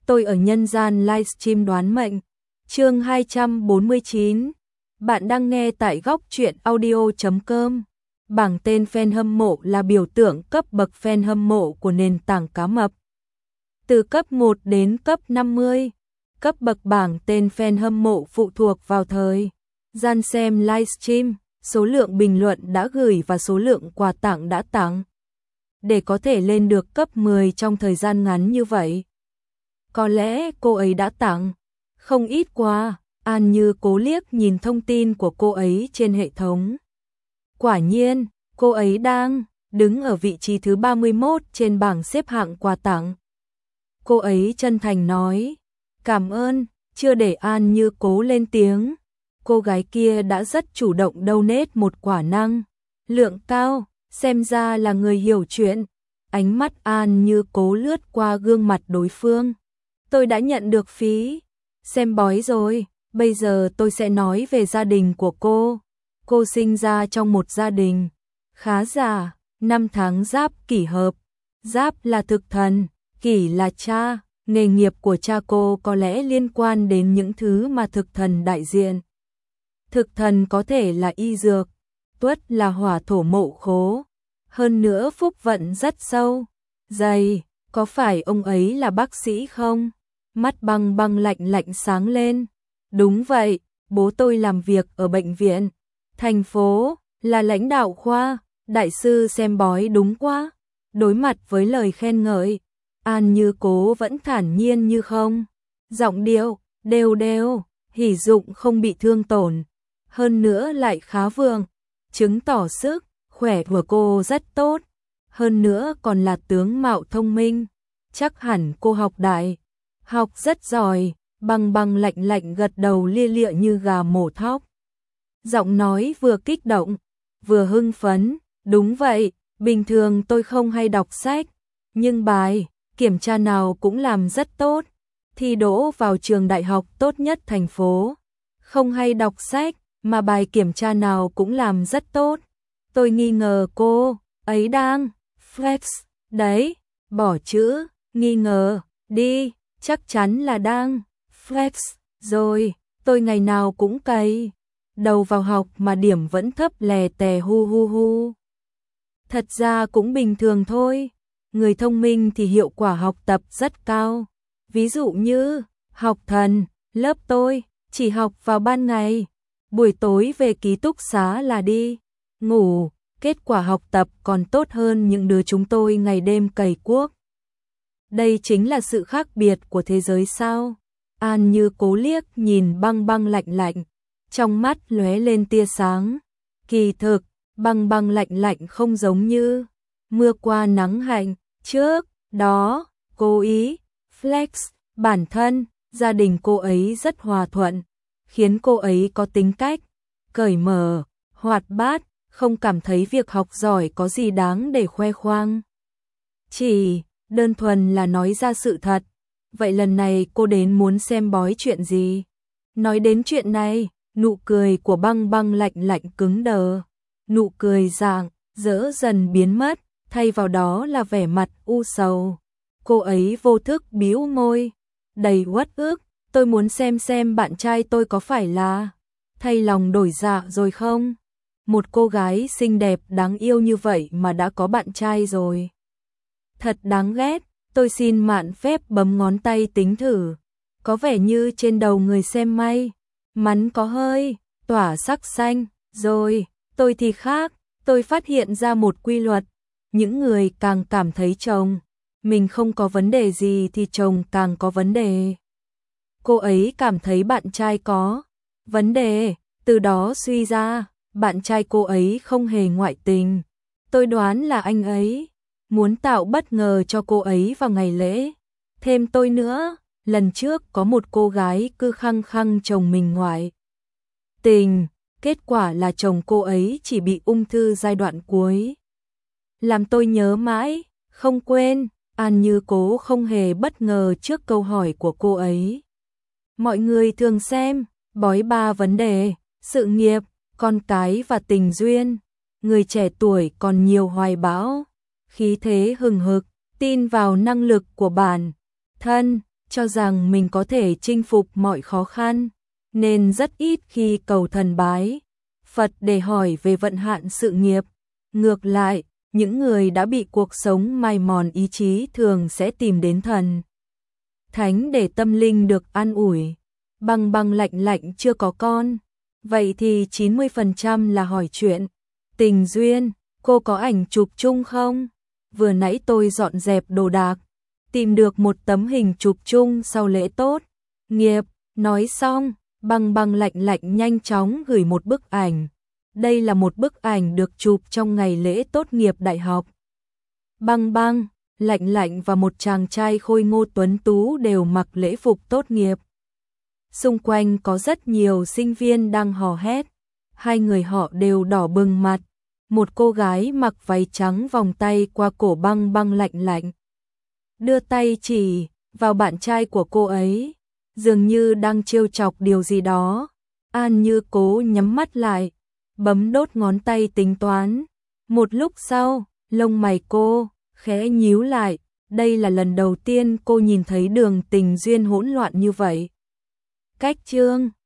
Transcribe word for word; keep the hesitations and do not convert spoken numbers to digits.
tôi ở nhân gian livestream đoán mệnh. Chương hai trăm bốn mươi chín. Bạn đang nghe tại góc truyện audio chấm com. Bảng tên fan hâm mộ là biểu tượng cấp bậc fan hâm mộ của nền tảng cá mập. Từ cấp một đến cấp năm mươi, cấp bậc bảng tên fan hâm mộ phụ thuộc vào thời gian xem livestream, số lượng bình luận đã gửi và số lượng quà tặng đã tặng. Để có thể lên được cấp mười trong thời gian ngắn như vậy, có lẽ cô ấy đã tặng không ít quà. An Như cố liếc nhìn thông tin của cô ấy trên hệ thống. Quả nhiên, cô ấy đang đứng ở vị trí thứ ba mươi mốt trên bảng xếp hạng quà tặng. Cô ấy chân thành nói, cảm ơn, chưa để An Như cố lên tiếng. Cô gái kia đã rất chủ động donate một quả năng lượng cao, xem ra là người hiểu chuyện. Ánh mắt An Như cố lướt qua gương mặt đối phương. Tôi đã nhận được phí xem bói rồi, bây giờ tôi sẽ nói về gia đình của cô. Cô sinh ra trong một gia đình khá giả, năm tháng Giáp kỷ hợp. Giáp là thực thần, kỷ là cha, nghề nghiệp của cha cô có lẽ liên quan đến những thứ mà thực thần đại diện. Thực thần có thể là y dược, Tuất là hỏa thổ mậu khố. Hơn nữa phúc vận rất sâu, dày, có phải ông ấy là bác sĩ không? Mắt Băng Băng lạnh lạnh sáng lên. Đúng vậy, bố tôi làm việc ở bệnh viện thành phố, là lãnh đạo khoa. Đại sư xem bói đúng quá. Đối mặt với lời khen ngợi, An Như cố vẫn thản nhiên như không. Giọng điệu đều đều, hỉ dụng không bị thương tổn, hơn nữa lại khá vượng, chứng tỏ sức khỏe của cô rất tốt, hơn nữa còn là tướng mạo thông minh, chắc hẳn cô học đại học rất giỏi. Băng Băng lạnh lạnh gật đầu lia lịa như gà mổ thóc. Giọng nói vừa kích động, vừa hưng phấn, đúng vậy, bình thường tôi không hay đọc sách, nhưng bài kiểm tra nào cũng làm rất tốt, thi đỗ vào trường đại học tốt nhất thành phố. Không hay đọc sách, mà bài kiểm tra nào cũng làm rất tốt. Tôi nghi ngờ cô ấy đang flex, đấy, bỏ chữ nghi ngờ đi, chắc chắn là đang flex rồi. Tôi ngày nào cũng cày đầu vào học mà điểm vẫn thấp lè tè hu hu hu. Thật ra cũng bình thường thôi, người thông minh thì hiệu quả học tập rất cao. Ví dụ như học thần, lớp tôi chỉ học vào ban ngày, buổi tối về ký túc xá là đi ngủ, kết quả học tập còn tốt hơn những đứa chúng tôi ngày đêm cày cuốc. Đây chính là sự khác biệt của thế giới sao? An Như cố liếc nhìn Băng Băng lạnh lạnh, trong mắt lóe lên tia sáng. Kỳ thực, Băng Băng lạnh lạnh không giống như mưa qua nắng hạnh. Trước đó, cô ý flex bản thân, gia đình cô ấy rất hòa thuận, khiến cô ấy có tính cách cởi mở, hoạt bát, không cảm thấy việc học giỏi có gì đáng để khoe khoang. Chỉ đơn thuần là nói ra sự thật. Vậy lần này cô đến muốn xem bói chuyện gì? Nói đến chuyện này, nụ cười của Băng Băng lạnh lạnh cứng đờ. Nụ cười rạng rỡ dần biến mất, thay vào đó là vẻ mặt u sầu. Cô ấy vô thức bĩu môi, đầy uất ức. Tôi muốn xem xem bạn trai tôi có phải là thay lòng đổi dạ rồi không? Một cô gái xinh đẹp đáng yêu như vậy mà đã có bạn trai rồi. Thật đáng ghét. Tôi xin mạn phép bấm ngón tay tính thử. Có vẻ như trên đầu người xem may mắn có hơi tỏa sắc xanh. Rồi, tôi thì khác. Tôi phát hiện ra một quy luật. Những người càng cảm thấy chồng mình không có vấn đề gì thì chồng càng có vấn đề. Cô ấy cảm thấy bạn trai có vấn đề, từ đó suy ra bạn trai cô ấy không hề ngoại tình. Tôi đoán là anh ấy muốn tạo bất ngờ cho cô ấy vào ngày lễ. Thêm tôi nữa, lần trước có một cô gái cứ khăng khăng chồng mình ngoại tình, kết quả là chồng cô ấy chỉ bị ung thư giai đoạn cuối. Làm tôi nhớ mãi, không quên. An Như cố không hề bất ngờ trước câu hỏi của cô ấy. Mọi người thường xem bói ba vấn đề: sự nghiệp, con cái và tình duyên. Người trẻ tuổi còn nhiều hoài bão, khí thế hừng hực, tin vào năng lực của bản thân, cho rằng mình có thể chinh phục mọi khó khăn, nên rất ít khi cầu thần bái Phật để hỏi về vận hạn sự nghiệp. Ngược lại, những người đã bị cuộc sống mài mòn ý chí thường sẽ tìm đến thần thánh để tâm linh được an ủi. Băng băng lạnh lạnh chưa có con, vậy thì chín mươi phần trăm là hỏi chuyện tình duyên. Cô có ảnh chụp chung không? Vừa nãy tôi dọn dẹp đồ đạc, tìm được một tấm hình chụp chung sau lễ tốt nghiệp. Nói xong, băng băng lạnh lạnh nhanh chóng gửi một bức ảnh. Đây là một bức ảnh được chụp trong ngày lễ tốt nghiệp đại học. Băng băng, lạnh lạnh và một chàng trai khôi ngô tuấn tú đều mặc lễ phục tốt nghiệp. Xung quanh có rất nhiều sinh viên đang hò hét. Hai người họ đều đỏ bừng mặt. Một cô gái mặc váy trắng vòng tay qua cổ băng băng lạnh lạnh, đưa tay chỉ vào bạn trai của cô ấy, dường như đang trêu chọc điều gì đó. An Như cố nhắm mắt lại, bấm đốt ngón tay tính toán. Một lúc sau, lông mày cô khẽ nhíu lại, đây là lần đầu tiên cô nhìn thấy đường tình duyên hỗn loạn như vậy. Cách chương